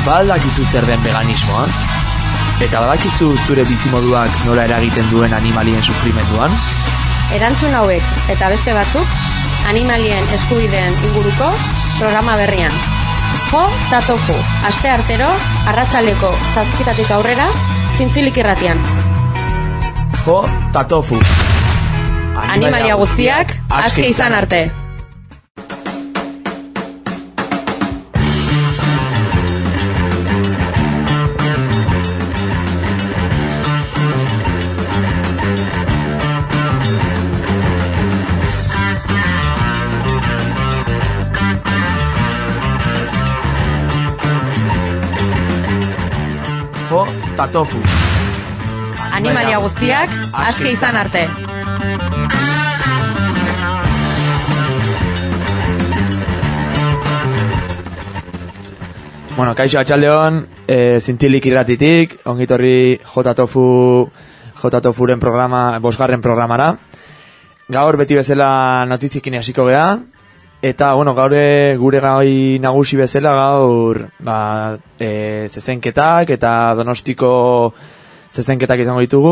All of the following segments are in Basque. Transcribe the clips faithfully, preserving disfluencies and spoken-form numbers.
badakizu zer den veganismoa? Eta badakizu zure bizimoduak nola eragiten duen animalien sufrimenduan? Erantzun hauek eta beste batzuk animalien eskubideen inguruko programa berrian. Jo ta tofu, aste artero, arratsaldeko zazpitatik aurrera, Zintzilik irratian. Jo ta tofu. Animalia guztiak aske izan arte. Jo ta tofu. Animalia guztiak aske izan arte. Bueno, kaixo atxaldeon, e, Zintzilik irratitik, ongitorri J Tofu, J Tofuren programa, bosgarren programara. Gaur beti bezala notizikin hasiko gea, eta bueno, gaur gure gai nagusi bezala gaur ba, e, zezenketak eta Donostiko zezenketak izango ditugu.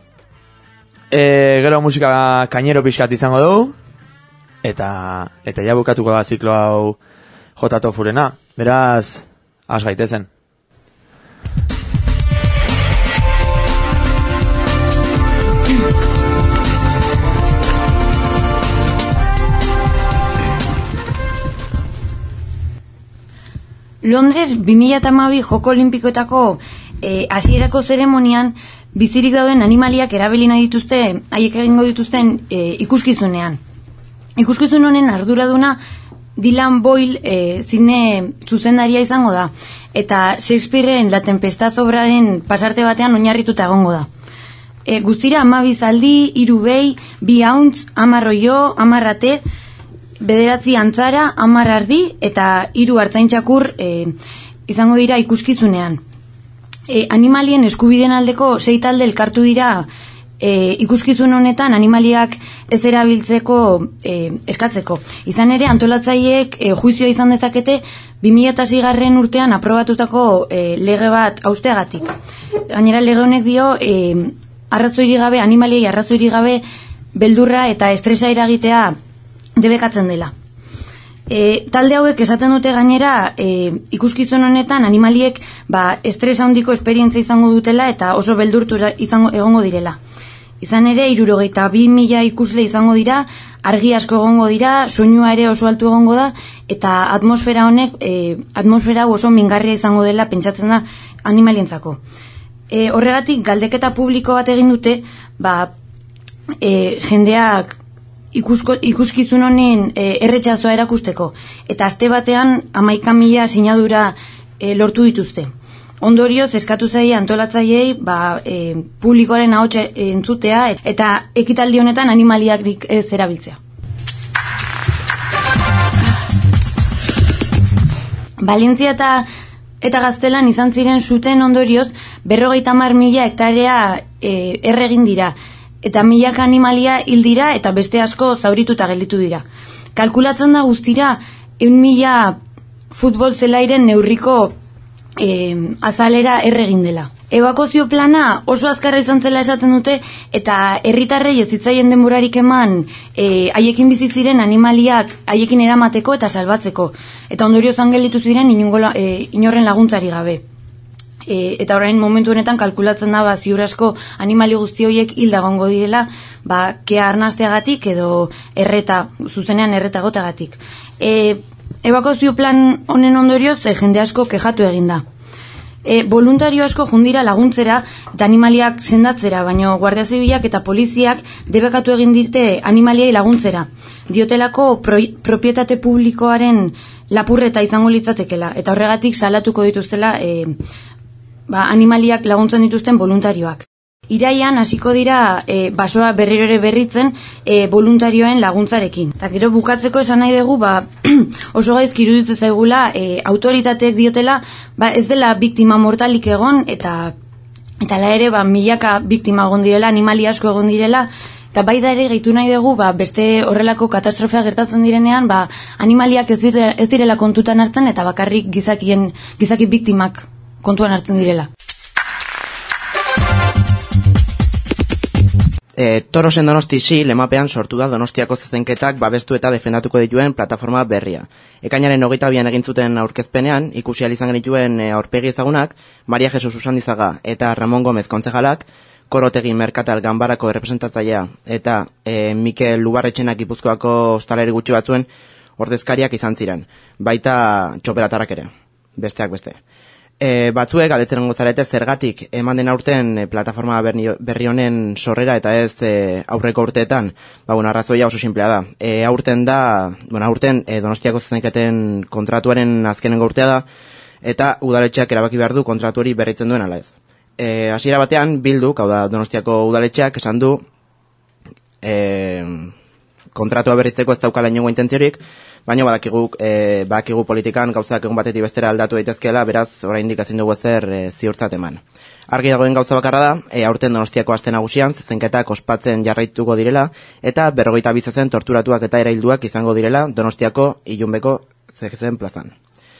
E, gero musika kainero pixkat izango dugu, eta eta ja bukatuko da ziklo hau J Tofurena. Beraz, has gaitezen. Londres bi mila hamabi Joko Olimpikoetako eh, hasierako zeremonian bizirik dauden animaliak erabili nahi dituzte, haiek egingo dituzten eh, ikuskizunean. Ikuskizun honen arduraduna Dylan Boyle e, zine zuzendaria izango da, eta Shakespearen La Tempestad obraren pasarte batean oinarrituta egongo da. E, guztira hamabi zaldi, hiru behi, bi hauntz, hamar oio, hamar ate, bederatzi antzara, hamar ardi eta hiru artzaintzakur e, izango dira ikuskizunean. E, animalien eskubideen aldeko sei talde elkartu dira E, ikuskizun honetan animaliak ez erabiltzeko e, eskatzeko. Izan ere, antolatzaileek e, juizioa izan dezakete bi mila seigarren urtean aprobatutako e, lege bat hausteagatik. Gainera, lege honek dio e, arrazoirik gabe, animaliei arrazoirik gabe beldurra eta estresa eragitea debekatzen dela. E, talde hauek esaten dute gainera e, ikuskizun honetan animaliek ba, estresa handiko esperientzia izango dutela eta oso beldurtu izango egongo direla. Izan ere, hirurogeita bi mila ikusle izango dira, argi asko egongo dira, soinua ere oso altu egongo da, eta atmosfera honek, e, atmosfera oso mingarria izango dela pentsatzen da animalientzako. E, horregatik, galdeketa publiko bat egin dute, ba, e, jendeak ikusko, ikuskizun honen e, erretxazoa erakusteko, eta aste batean hamaika mila sinadura e, lortu dituzte. Ondorioz, eskatu zaie antolatzaileei ba, e, publikoaren ahotsa entzutea eta ekitaldi honetan animaliak ez erabiltzea. Valentzia eta, eta Gaztelan izan ziren zuten ondorioz berrogeita hamar mila hektarea e, erregin dira eta milaka animalia hil dira eta beste asko zaurituta gelditu dira. Kalkulatzen da guztira ehun mila futbol zelairen neurriko E, azalera erregin dela. Ebakuazio plana oso azkarra izan zela esaten dute eta herritarrei ez zitzaien denborarik eman e, haiekin bizi ziren animaliak haiekin eramateko eta salbatzeko. Eta ondorioz gelditu ziren inungo, e, inorren laguntzari gabe. E, eta orain momentu honetan kalkulatzen da ba, ziur asko animali guzti horiek hilda egongo direla ba, kea arnasteagatik edo erreta, zuzenean erreta gotagatik. E, Ebakuazio plan honen ondorioz e, jende asko kexatu egin da. E, voluntario asko jundira laguntzera eta animaliak sendatzera, baino Guardia Zibilak eta poliziak debekatu egin dite animaliei laguntzera. Diotelako pro, propietate publikoaren lapurreta izango litzatekela, eta horregatik salatuko dituztela e, ba, animaliak laguntzen dituzten voluntarioak. Iraian hasiko dira e, basoa berriro ere berritzen e, voluntarioen laguntzarekin. Eta gero bukatzeko esan nahi dugu ba, oso gaizki iruditzen zaigula e, autoritateek diotela ba, ez dela biktima mortalik egon eta eta la ere ba, milaka biktima egon direla, animali asko egon direla Eta baita ere gehitu nahi dugu, ba, beste horrelako katastrofea gertatzen direnean, ba, animaliak ez, dire, ez direla kontutan hartzen eta bakarrik gizakien, gizaki biktimak kontuan hartzen direla. E, Torosen Donosti si lemapean sortu da Donostiako zezenketak babestu eta defendatuko dituen plataforma berria. Ekainaren hogeita bian egin zuten aurkezpenean, ikusi ahal izan genituen e, aurpegi ezagunak, Maria Jesus Usandizaga eta Ramon Gomez kontzejalak, Korotegi Merkatal Ganbarako errepresentatzailea eta e, Mikel Lubarretxena Gipuzkoako ostaleri gutxi batzuen ordezkariak izan ziren, baita txoperatarrak ere, besteak beste. E, batzuek galdetzen gozarete zergatik eman den aurten e, plataforma berri honen sorrera eta ez e, aurreko urteetan, ba, bueno, arrazoia oso simplea da. E, aurten da, bueno, aurten e, Donostiako zezenketen kontratuaren azkenengo urtea da, eta udaletxeak erabaki behar du kontratu hori berritzen duen ala ez. E, hasiera batean, Bilduk, hau da Donostiako udaletxeak, esan du e, kontratua berritzeko ez daukala inongo intentziorik, baina badakigu, e, badakigu politikan gauzak egun batetik bestera aldatu daitezkeela, beraz, oraindik ezin dugu ezer e, ziurtzat eman. Argi dagoen gauza bakarra da, e, aurten Donostiako aste nagusian zezenketak ospatzen jarraituko direla, eta berrogeita bi zezen torturatuak eta erailduak izango direla Donostiako Ilunbeko zezen plazan.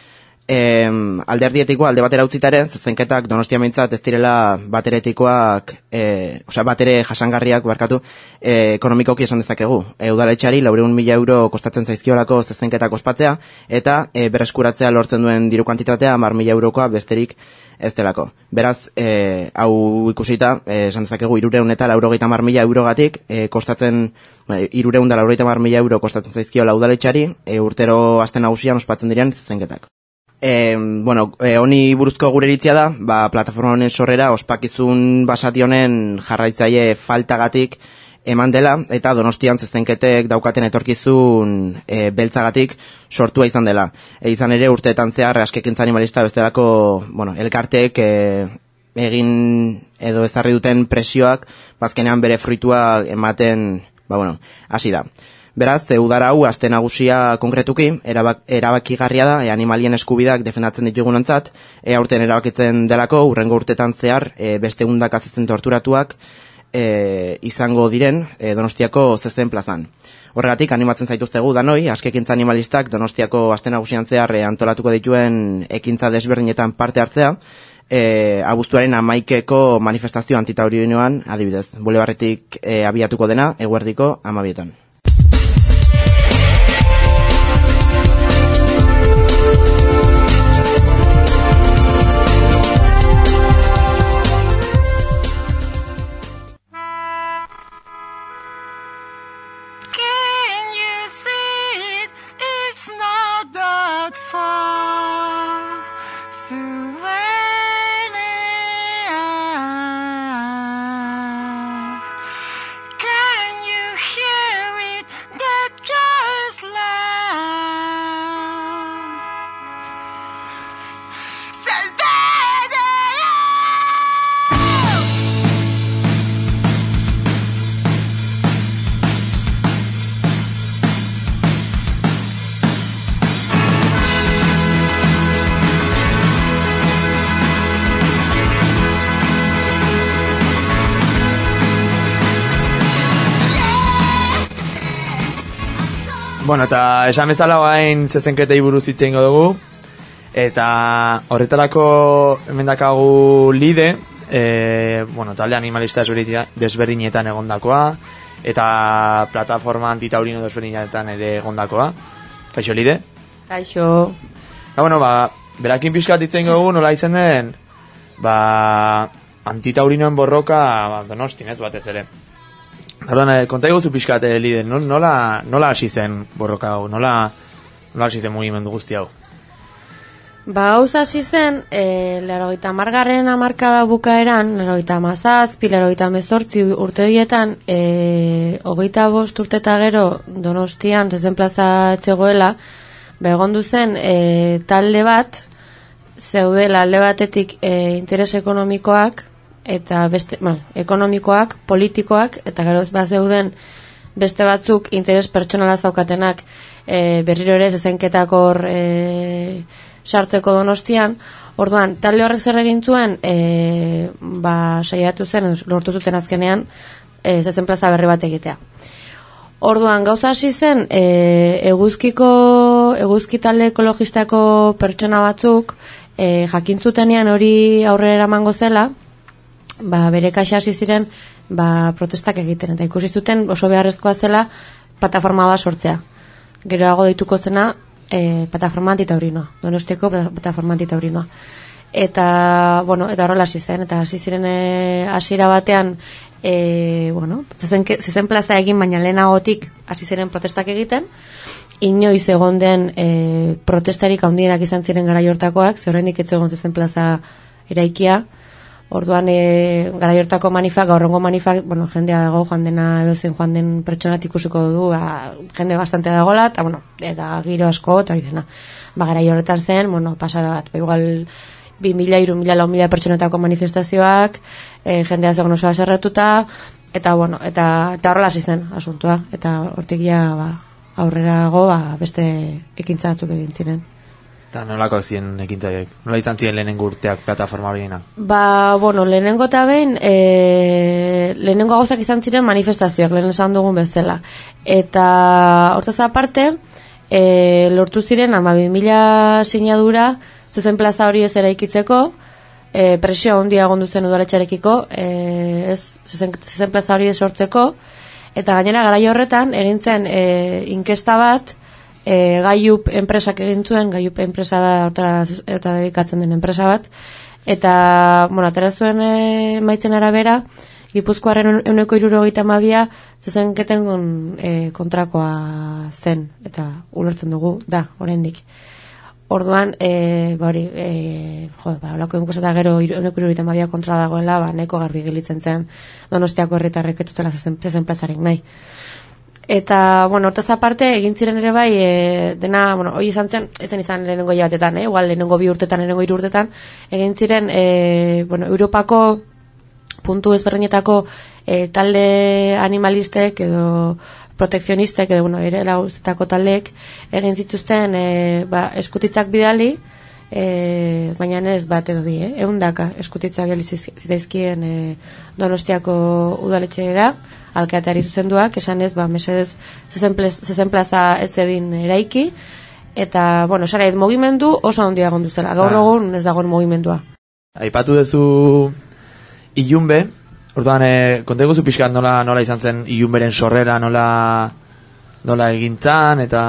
E, alderdietiko alde batera utzitaren, zezenketak Donostia meintzat ez direla bateretikoak, e, osea batere jasangarriak barkatu, e, ekonomikoki esan dezakegu. E, udaletxari laureun mila euro kostatzen zaizkiolako zezenketak ospatzea, eta e, berreskuratzea lortzen duen diru kantitatea hamar mila eurokoa besterik ez delako. Beraz, e, hau ikusita, e, esan dezakegu hirureun eta laurogeita hamar mila eurogatik, e, kostatzen, e, hirureun da laurogeita hamar mila euro kostatzen zaizkiola udaletxari, e, urtero aste nagusian ospatzen diren zezenketak. E, bueno, e, honi buruzko gure iritzia da, ba, plataforma honen sorrera ospakizun basati honen jarraitzaile faltagatik eman dela, eta Donostian zezenketek daukaten etorkizun e, beltzagatik sortua izan dela. E, izan ere urteetan zehar askekintza animalista bestelako, bueno, elkarteek e, egin edo ezarri duten presioak, bazkenean bere fruitua ematen, ba, bueno, hasi da. Beraz, udara hau aste nagusia konkretuki, erabak, erabakigarria da, e, animalien eskubidak defendatzen ditugunontzat, e, aurten erabakitzen delako, urrengo urtetan zehar, e, beste hundak azezen torturatuak e, izango diren e, Donostiako zezen plazan. Horregatik, animatzen zaituztegu danoi, askekintza animalistak Donostiako aste nagusian zehar e, antolatuko dituen ekintza desberdinetan parte hartzea, e, abuztuaren hamaikeko manifestazio antitaurinoan adibidez. Bulebarretik e, abiatuko dena, eguerdiko hamabietan. Bueno, eta esan bezala bain zezenketei buruz hitz egingo dugu, eta horretarako hemen dakagu Lide, e, bueno, talde animalista desberdinetan egondakoa, eta plataforma antitaurino desberdinetan ere egondakoa. Kaixo, Lide? Kaixo. Eta, bueno, ba, berakin pixkat hitz egingo dugu, nola izen den, ba, antitaurinoen borroka, ba, Donostin, ez batez ere. Orduan, konta iguzu pixkat, eh, Lide, nola, nola hasi zen borroka hau, nola, nola hasi zen mugimendu guzti hau? Ba, gauz hasi zen, e, lerogeita margarren amarkada bukaeran, lerogeita mazazpi, lerogeita mezortzi urte horietan, e, hogeita bost urte eta gero Donostian zezen plaza etzegoela, ba, egondu zen e, talde bat, zeudela alde batetik e, interes ekonomikoak, eta beste, bueno, ekonomikoak, politikoak, eta gero ez bat zeuden beste batzuk interes pertsonala zaukatenak e, berriro ere zezenketak hor e, sartzeko Donostian. Orduan, talde horrek zer egin zuen, e, ba, saiatu zen, lortu zuten azkenean, e, zezen plaza berri bat egitea. Orduan, gauza hasi zen, e, eguzkiko, eguzki talde ekologistako pertsona batzuk, e, jakintzutenean hori aurrera emango zela, ba, bere kaxa hasi ziren, ba, protestak egiten, eta ikusi zuten oso beharrezkoa zela plataforma bat sortzea. Geroago deituko zena, e, plataforma antitaurinoa, Donostiako plataforma antitaurinoa. Eta, bueno, eta horrela hasi zen, eta hasi ziren e, hasiera batean, E, bueno, zezen, zezen plaza egin baina lehenagotik hasi ziren protestak egiten, inoiz egon den e, protestarik handienak izan ziren garai hortakoak, ze oraindik ez egon zezen plaza eraikia. Orduan e, garai hortako manifak, gaurrengo manifak, bueno, jendea dago, joan dena edozen joan den pertsonat ikusiko du, ba, jende bastante dagoela, eta bueno, eta giro asko, eta hori dena. Ba, garai horretan zen, bueno, pasada bat, ba, igual bi mila, hiru mila, lau mila pertsonetako manifestazioak, e, jendea zegoen oso aserretuta, eta bueno, eta, eta horrela hasi zen asuntua, eta hortik ja ba, aurrerago ba, beste ekintza batzuk egin ziren. Eta nolakoak ziren ekintzaiek? Nola izan ziren lehenengo urteak plataforma horienak? Ba, bueno, lehenengo eta behin, e, lehenengo gauzak izan ziren manifestazioak, lehen esan dugun bezala. Eta hortaz aparte, e, lortu ziren, ama bi mila sinadura, zezen plaza hori ez eraikitzeko, e, presio handia egon zen udaletxarekiko, e, ez zezen, zezen plaza hori sortzeko, eta gainera garai horretan egin zen e, inkesta bat, e, Gaiup enpresak egin zuen, Gaiup enpresa da hortara eta dedikatzen den enpresa bat, eta bueno, atera zuen e, maitzen arabera, Gipuzkoaren ehuneko hirurogeita hamabia zezenketen e, kontrakoa zen, eta ulertzen dugu, da, oraindik. Orduan, e, ba hori, e, jo, ba, olako enkuseta gero ehuneko hirurogeita hamabia kontra dagoela, ba, nahiko garbi gelitzen zen Donostiako herritarrek etutela zezen, zezen plazarik nahi. Eta, bueno, hortaz aparte, egin ziren ere bai, e, dena, bueno, hoi izan zen, ezen izan lehenengo jabatetan, eh? Igual lehenengo bi urtetan, lehenengo hiru urtetan, egin ziren, e, bueno, Europako puntu ezberdinetako e, talde animalistek edo protekzionistek edo, bueno, ere laguzetako taldeek egin zituzten e, ba, eskutitzak bidali, e, baina ez bat edo bi, eh? Eundaka eskutitzak bidali zitzaizkien e, Donostiako udaletxeera, alkateari zuzenduak, esan ez, ba, mesedez zezen plaza ez edin eraiki, eta, bueno, esara ez mugimendu oso handia egon duzela, gaur egun ez dagoen mugimendua. Aipatu duzu Ilunbe, orduan, e, kontegu zu pixkat nola, nola izan zen Ilunberen sorrera, nola, nola egintzan, eta...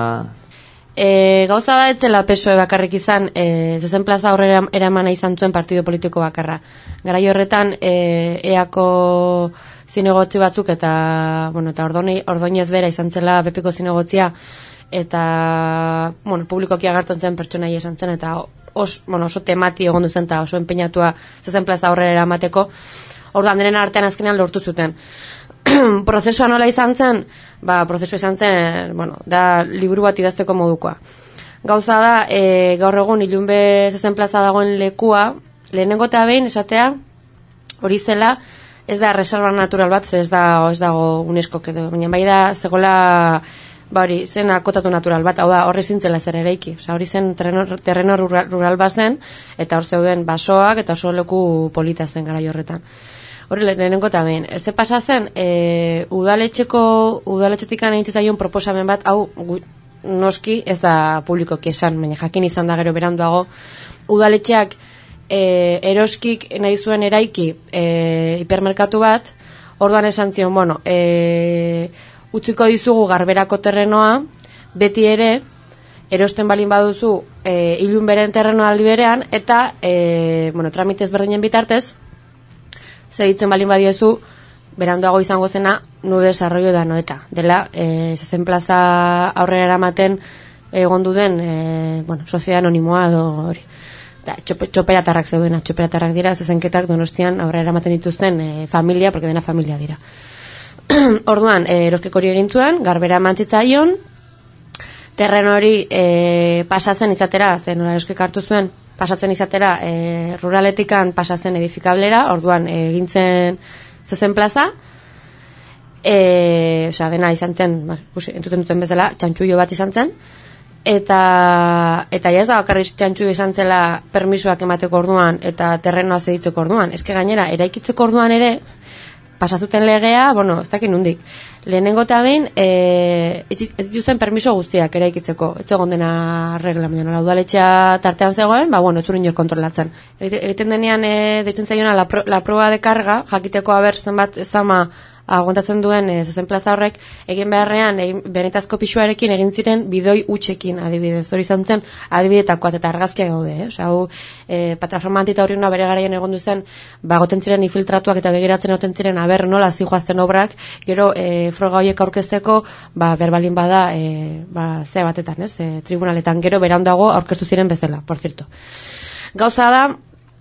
E, gauza da etzela P S O E bakarrik izan, e, zezen plaza aurrera eramana izan zuen partido politiko bakarra. Garai horretan, e, eako zinegotzi batzuk eta, bueno, eta ordoni, ordoinez bera izan zela Bepiko zinegotzia, eta, bueno, publikoki agertzen zen pertsonaia izan zen, eta os, bueno, oso temati egon duzen eta oso empeinatua zezen plaza aurrera eramateko. Orduan denen artean azkenean lortu zuten. Prozesua nola izan zen? Ba, prozesua izan zen, bueno, da liburu bat idazteko modukoa. Gauza da, e, gaur egun Ilunbe zezen plaza dagoen lekua, lehenengo eta behin esatea, hori zela, ez da reserva natural bat, ez da, ez dago UNESCO edo, baina bai da, zegoela, ba hori, zen akotatu natural bat, hau da, horri zintzela zer eraiki. Osa, hori zen terreno, terreno rural, rural bat zen, eta hor zeuden basoak, eta oso leku polita zen garai horretan. Hori lehenengo eta behin. Ze pasa zen, e, udaletxeko, udaletxetik egin zaion proposamen bat, hau gu, noski ez da publikoki esan, baina jakin izan da gero beranduago, udaletxeak e, eroskik nahi zuen eraiki e, hipermerkatu bat, orduan esan zion, bueno, e, utziko dizugu garberako terrenoa, beti ere, erosten balin baduzu e, Ilunberen terrenoa aldi berean, eta, e, bueno, tramitez berdinen bitartez, zeditzen balin badiezu, beranduago izango zena, nu desarrollo da noeta. Dela, e, zezen plaza aurrera eramaten egon duden, e, bueno, soziedad anonimoa edo hori. Da, txop, txoperatarrak zeuduena, txoperatarrak dira, zezenketak Donostian aurrera eramaten dituzten e, familia, porque dena familia dira. Orduan, e, eroskek hori egin zuen, garbera mantzitzaion, terren hori e, pasatzen izatera, zen hori eroskek hartu zuen, pasatzen izatera e, ruraletikan pasatzen edifikablera, orduan egintzen zezen plaza, e, osea, dena izan zen, entzuten duten bezala, txantxuio bat izan zen, eta eta ja ez da bakarrik txantxuio izan zela permisoak emateko orduan, eta terrenoa zeditzeko orduan, eske gainera, eraikitzeko orduan ere, pasazuten legea, bueno, ez dakit nundik. Lehenengo eta behin, e, ez dituzten permiso guztiak eraikitzeko. Ez egon dena regla, baina udaletxea tartean zegoen, ba, bueno, ez zure inor kontrolatzen. Egiten denean, e, deitzen zaiona, la, pro, la proba de carga, jakiteko haber zenbat zama aguantatzen duen e, zezen plaza horrek, egin beharrean, egin, benetazko pixuarekin egin ziren bidoi utxekin, adibidez. Hori izan zen, adibidetakoat eta argazkia gaude, eh? Osa, hau, e, plataforma antita hori una bere garaian egon duzen, ba, goten ziren infiltratuak eta begiratzen goten ziren, aber, nola zijoazten obrak, gero, e, froga horiek aurkezteko, ba, berbalin bada, e, ba, ze batetan, ez, e, tribunaletan, gero, berandago aurkeztu ziren bezala, por cierto. Gauza da,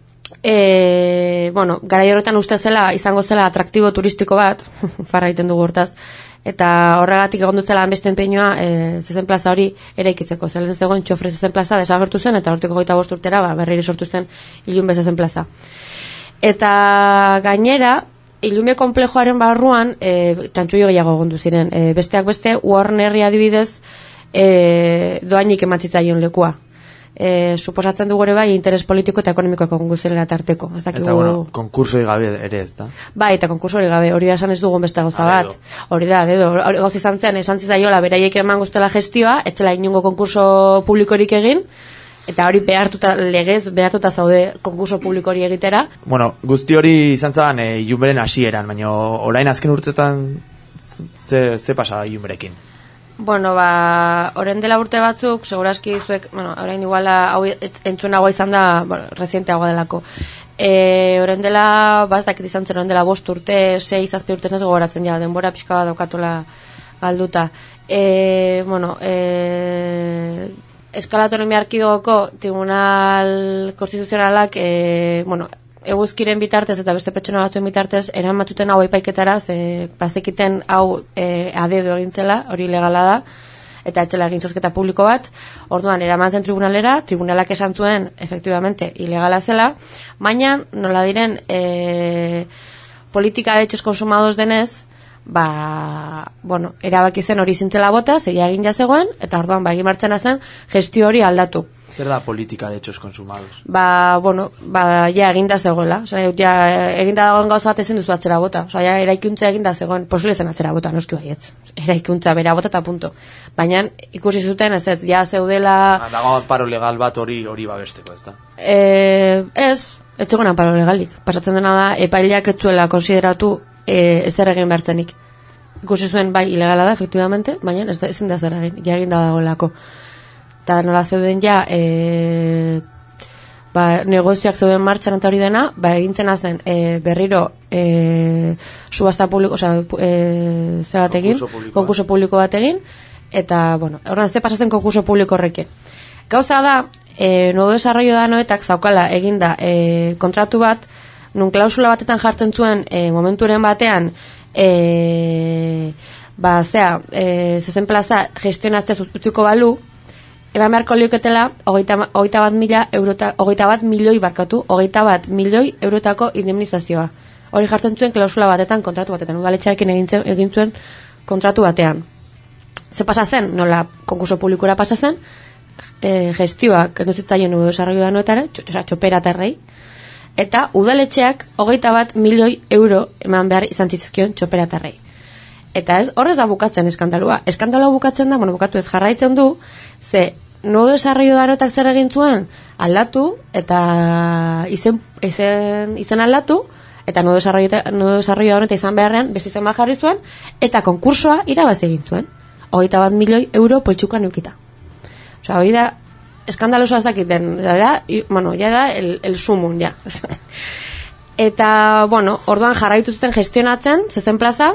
E, bueno, garai horretan uste zela, izango zela atraktibo turistiko bat, farra egiten dugu hortaz, eta horregatik egon duzela beste enpeinoa e, zezen plaza hori eraikitzeko. Zelen zegoen txofre zezen plaza desagertu zen, eta hortiko goita bost urtera, ba, berriri sortu zen ilunbe zezen plaza. Eta gainera, ilunbe komplejoaren barruan, e, tantxuio gehiago egon ziren. E, besteak beste, Warnerri adibidez, e, doainik ematzitzaion lekua. E, suposatzen dugu ere bai interes politiko eta ekonomikoak egongo zirela tarteko. Ez dakigu... Eta, bueno, konkursoi gabe ere ez da? Bai, eta konkursori gabe, hori da esan ez dugun beste gauza bat. Hori da, dedo, hori gauza izan zen, esan zizaiola, beraiek eman guztela gestioa, etzela inungo konkurso publikorik egin, eta hori behartuta, legez, behartuta zaude konkurso publikori egitera. Bueno, guzti hori izan zaban e, Ilunberen hasieran, baina orain azken urtetan ze, ze pasa Ilunberekin? Bueno, ba, orain dela urte batzuk, seguraski zuek, bueno, orain iguala hau entzunagoa izan da, bueno, resienteagoa delako. E, orain dela, ba, ez dakit izan zen, orain dela bost urte, sei, zazpi urte ez gogoratzen ja, denbora pixka bat daukatola galduta. E, bueno, e, Eskala Autonomia Erkidegoko Tribunal Konstituzionalak, e, bueno, eguzkiren bitartez eta beste pertsona batzuen bitartez eramatuten hau epaiketara, ze bazekiten hau e, adedo egintzela, hori legala da, eta etzela egin zozketa publiko bat. Orduan eramatzen tribunalera, tribunalak esan zuen efektibamente ilegala zela, baina nola diren e, politika de hechos consumados denez, ba, bueno, erabaki zen hori zintzela bota, zeia egin jazegoen, eta orduan ba egin martzen zen gestio hori aldatu. Zer da politika de hechos consumados? Ba, bueno, ba, ja eginda zegoela. Osa, ja, eginda dagoen gauza bat ezin duzu atzera bota. Osa, ja, eraikuntza eginda zegoen, posible zen atzera bota, noski baietz. Eraikuntza bera bota eta punto. Baina, ikusi zuten, ez ez, ja zeudela... Ah, dago paro legal bat hori hori babesteko, ez da? Eh, ez, ez zegoen paro legalik. Pasatzen dena da, epaileak ez zuela konsideratu e, ezer egin behartzenik. Ikusi zuen, bai, ilegala da, efectivamente, baina ez da, ezin da zer egin, ja eginda dagoelako. Eta nola zeuden ja e, ba, negozioak zeuden martxan eta hori dena, ba, egintzen zen e, berriro e, subasta publiko, oza, e, ze bat egin, konkurso publiko bat egin, eta, bueno, horren ze pasatzen konkurso publiko horrekin. Gauza da, e, nuevo desarrollo da noetak zaukala eginda e, kontratu bat, nun klausula batetan jartzen zuen e, momenturen batean, e, ba, zea, e, zezen plaza gestionatzea utziko balu, eban beharko lioketela hogeita bat mila eurota, hogeita bat milioi barkatu, hogeita bat milioi eurotako indemnizazioa. Hori jartzen zuen klausula batetan, kontratu batetan, udaletxarekin egin, egin zuen kontratu batean. Ze pasa zen, nola konkurso publikura pasa zen, e, gestioak enduzitzaien nuevo desarrollo da noetara, txoperatarrei, eta udaletxeak hogeita bat milioi euro eman behar izan zizkion txoperatarrei. Eta ez, horrez da bukatzen eskandalua. Eskandalua bukatzen da, bueno, bukatu ez jarraitzen du, ze nuevo desarrollo darotak zer egin zuen aldatu, eta izen, izen, izen aldatu, eta nuevo desarrollo, nuevo desarrollo darotak izan beharrean, beste izen bat jarri zuen, eta konkursoa irabazi egin zuen. Hogeita bat milioi euro poltsukan eukita. Osa, hori da, eskandalosa ez dakiten, da, bueno, ja da, el, el sumun, ja. Eta, bueno, orduan jarraitu zuten gestionatzen, zezen plaza,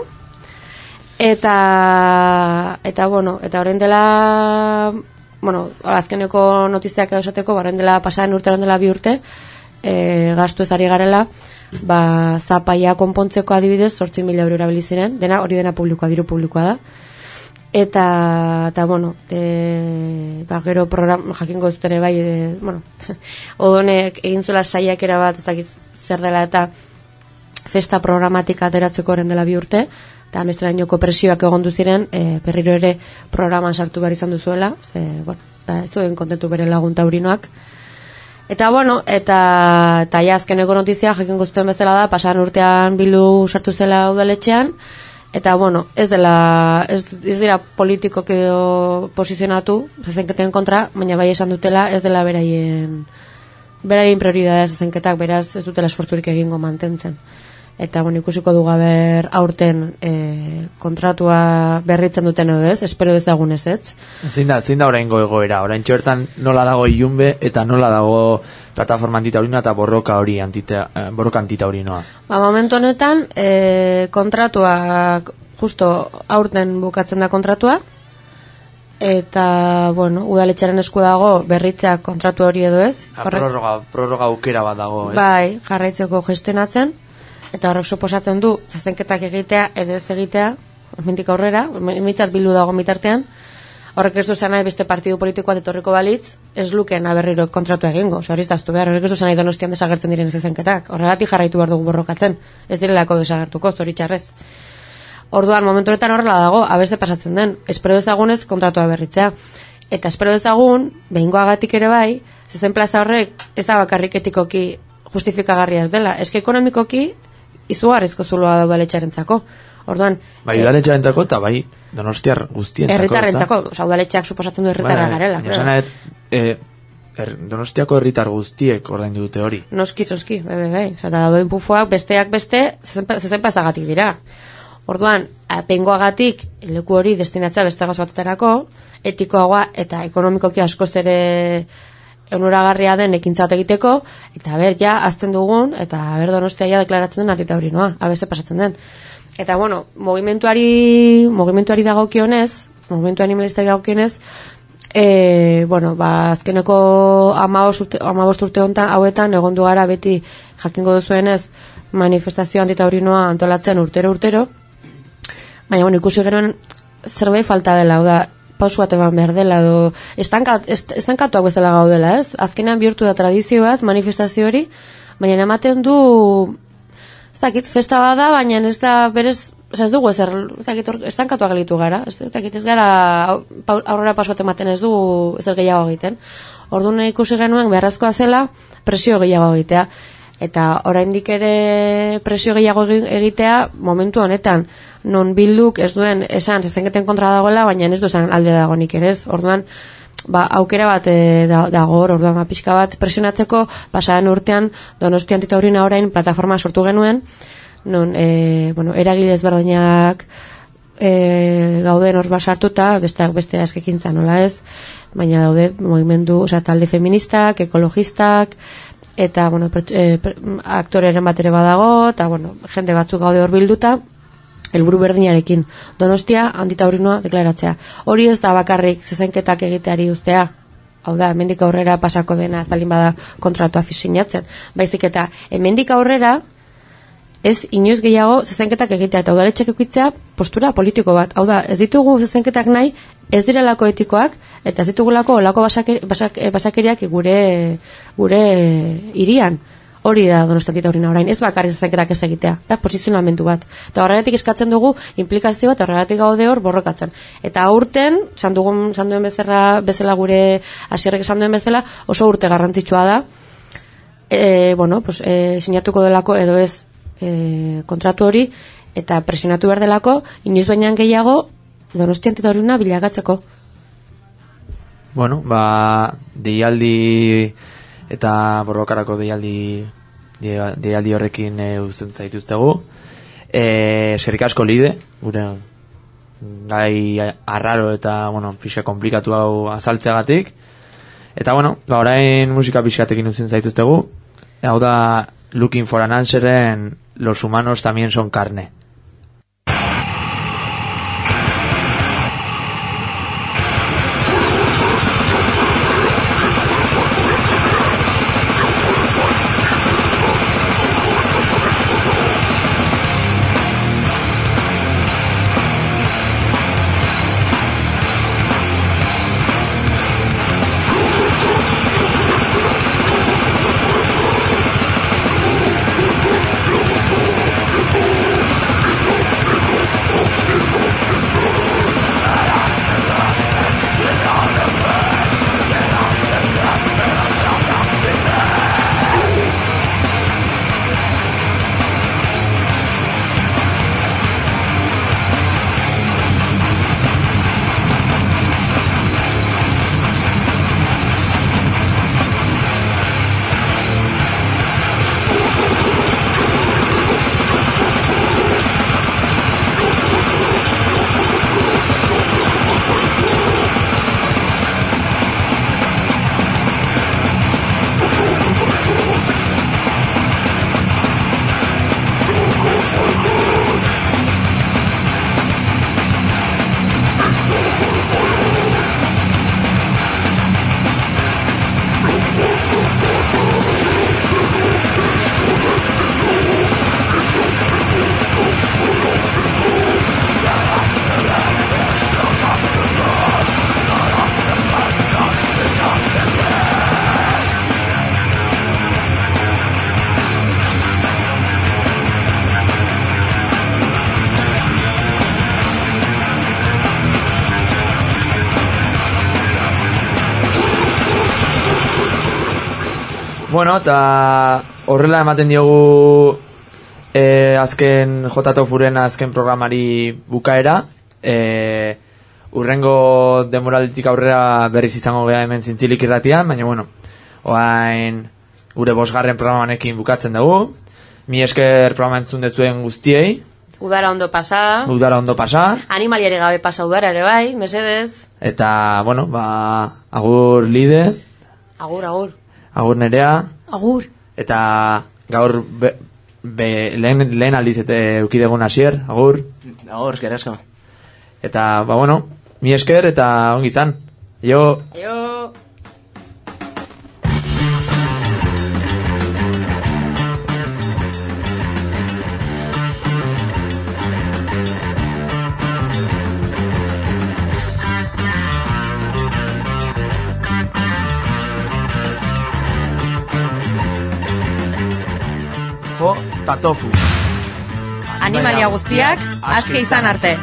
eta eta bueno, eta orain dela, bueno, azkeneko notiziak edo esateko, orain dela pasaren urte, orain dela bi urte, e, gastu ezari garela, ba, zapaia konpontzeko adibidez, zortzi mila euro erabili ziren, dena, hori dena publikoa, diru publikoa da. Eta, eta bueno, e, ba, gero program, jakingo zuten bai, e, bueno, odonek egin zuela saiakera bat, ez dakiz zer dela, eta festa programatika ateratzeko orain dela bi urte, eta amesterainoko presioak egondu ziren, e, berriro ere programan sartu behar izan duzuela, ze, bueno, da, ez zuen kontentu bere lagun taurinoak, Eta bueno, eta eta ja azkeneko notizia jakin guztuen bezala da, pasan urtean Bildu sartu zela udaletxean, eta bueno, ez dela ez, ez dira politikoki posizionatu zezenketen kontra, baina bai esan dutela ez dela beraien beraien prioridadea zezenketak, beraz ez dutela esfortzurik egingo mantentzen. Eta bueno, ikusiko dugu ber aurten e, kontratua berritzen duten edo ez, espero dezagun ez ez. Zein da, zein da oraingo egoera? Oraintxe bertan nola dago Ilunbe eta nola dago plataforma antitaurinoa eta borroka hori antita, eh, borroka antitaurinoa? Ba, momentu honetan e, kontratuak justo aurten bukatzen da kontratua, eta bueno, udaletxearen esku dago berritzea kontratu hori edo ez. A, prorroga, prorroga aukera bat dago, eh? Bai, jarraitzeko gestionatzen. Eta horrek suposatzen du, zezenketak egitea edo ez egitea, mendik aurrera, mitzat Bildu dago mitartean, horrek ez du zanai beste partidu politiko bat etorriko balitz, ez lukeen aberriro kontratu egingo, hori daztu behar, horrek ez du zanai Donostian desagertzen diren zezenketak, horregatik jarraitu behar dugu borrokatzen, ez direlako desagertuko, zoritxarrez. Orduan, momentuetan horrela dago, abeste pasatzen den, espero dezagunez kontratua berritzea. Eta espero dezagun, behingoagatik ere bai, zezen plaza horrek ez da bakarrik etikoki justifikagarria ez dela, eske ekonomikoki izugarrizko zuloa da udaletxearentzako. Orduan, bai udaletxearentzako eta bai Donostiar guztientzako. Herritarrentzako, osea udaletxeak suposatzen du herritarra garela. Baina eh er, Donostiako herritar guztiek ordaindu dute hori. Noski, noski, bai, bai, bai. Osea, dauden pufoak besteak beste zezen pasagatik dira. Orduan, apengoagatik leku hori destinatzea beste gauz batetarako, etikoagoa eta ekonomikoki askoz ere onuragarria den ekintza bat egiteko, eta ber, ja, azten dugun, eta ber, Donostia ja deklaratzen den antitaurinoa, abeste pasatzen den. Eta, bueno, mogimentuari, mogimentuari dagokionez, mogimentu animalistari dagokionez, e, bueno, ba, azkeneko amabost urte, urte hontan, hauetan, egondu gara beti jakingo duzuenez, manifestazio antitaurinoa antolatzen urtero-urtero, baina, bueno, ikusi genuen zerbait falta dela, hau da, pausu bat eman behar dela, edo estankat, est, estankatuak bezala gaudela, ez? Azkenean bihurtu da tradizioaz, manifestazio hori, baina ematen du, ez dakit, festa bada, baina ez da berez, ez dugu ezer, ez dakit, estankatuak gelitu gara, ez dakit, ez gara aurrera pausu bat ematen ez du ezer gehiago egiten. Orduan ikusi genuen beharrezkoa zela presio gehiago egitea, eta oraindik ere presio gehiago egitea momentu honetan, non Bilduk ez duen esan zezenketen kontra dagoela, baina ez du esan alde dagonik ere ez. Orduan, ba, aukera bat e, dago, orduan, ba, pixka bat presionatzeko, pasadan urtean Donostia antitaurina orain plataforma sortu genuen, non, e, bueno, eragile ezberdinak e, gauden hor basartuta, besteak beste askekintza nola ez, baina daude mugimendu, osea, talde feministak, ekologistak, eta, bueno, e, aktoreren bat ere badago, eta, bueno, jende batzuk gaude hor bilduta, helburu berdinarekin, Donostia antitaurinoa deklaratzea. Hori ez da bakarrik zezenketak egiteari uztea, hau da, hemendik aurrera pasako dena ez balin bada kontratua sinatzen. Baizik eta hemendik aurrera ez inoiz gehiago zezenketak egitea eta udaletxek ekitzea postura politiko bat. Hau da, ez ditugu zezenketak nahi, ez direlako etikoak, eta ez ditugulako olako basake, basak, basakeriak gure gure hirian. Hori da Donostia antitaurina orain, ez bakarrik zezenketak ez egitea, da posizionamendu bat. Eta horregatik eskatzen dugu implikazio bat, horregatik gaude hor borrokatzen. Eta aurten, sandugun sanduen bezala, bezala gure hasierrek sanduen bezala, oso urte garrantzitsua da. E, bueno, pues, e, sinatuko delako edo ez e, kontratu hori, eta presionatu behar delako, inoiz baina gehiago Donostia antitaurina bilakatzeko. Bueno, ba, deialdi eta borrokarako deialdi deialdi horrekin e, uzten zaituztegu. Eh, eskerrik asko Lide, gure gai arraro eta, bueno, pixka komplikatu hau azaltzeagatik. Eta, bueno, ba, orain musika pixkatekin uzten zaituztegu. Hau da Looking for an Answeren Los humanos también son carne. Bueno, eta horrela ematen diogu e, azken J-Tofuren azken programari bukaera. E, urrengo demoraletik aurrera berriz izango gea hemen Zintzilik irratian, baina bueno, oain gure bosgarren programanekin bukatzen dugu. Mi esker programa entzun dezuen guztiei. Udara ondo pasa. Udara ondo pasa. Animaliare gabe pasa udara ere bai, mesedez. Eta, bueno, ba, agur Lide. Agur, agur. Agur Nerea. Agur. Eta gaur be, be, lehen, lehen aldiz eta eukidegun hasier, agur. Agur, esker asko. Eta, ba, bueno, mi esker eta ongi izan. Jo. Jo. Tatofu. Animalia guztiak aske izan arte.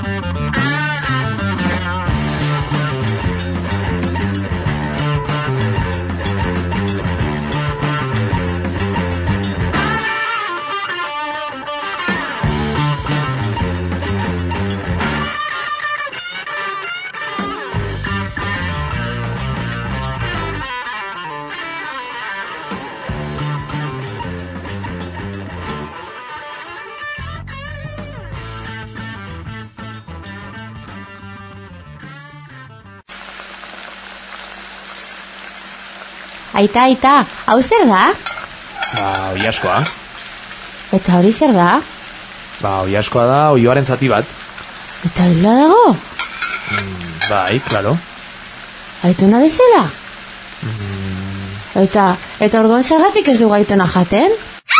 Aita, aita, hau zer da? Ba, oi askoa. Eta hori zer da? Ba, oi askoa da, oioaren zati bat. Eta hila dago? Mm, bai, klaro. Aitona bezala? Mm. Eta, eta orduan zergatik ez du aitona jaten?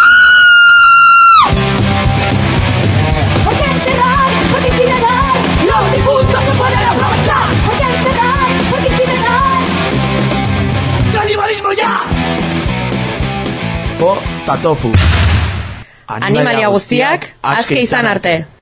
Porque encerrar, porque incinerar, los difuntos se pueden aprovechar. Porque encerrar, porque incinerar. ¡Canibalismo ya! Jo, Tatofu. Animalia guztiak aske izan arte.